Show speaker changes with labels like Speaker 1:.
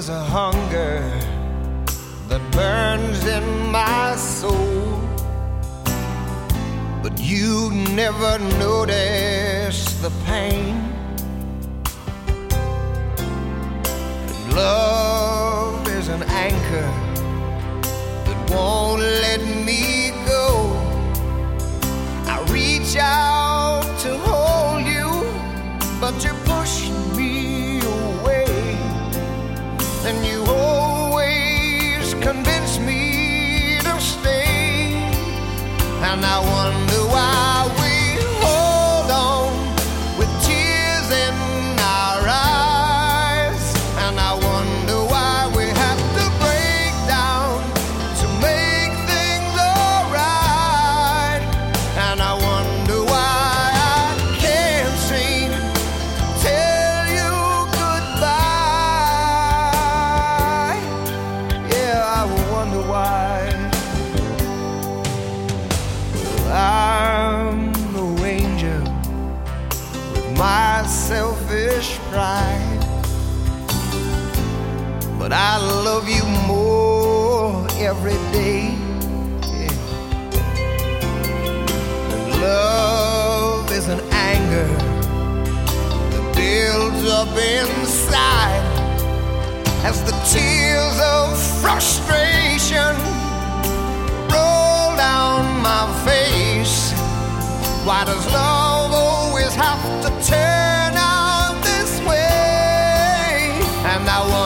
Speaker 1: is a hunger that burns in my soul, but you never notice the pain. And love is an anchor that won't let me go. I reach out to hold you, but you push me away, and you always convince me to stay. And I wonder why we hold on with tears in our eyes, and I wonder why we have to break down to make things alright. And I wonder why I can't seem to tell you goodbye. Yeah, I wonder why. I'm a ranger with my selfish pride, but I love you more every day. Yeah. And love is an anger that builds up inside as the tears of frustration roll down my face. Why does love always have to turn out this way? And I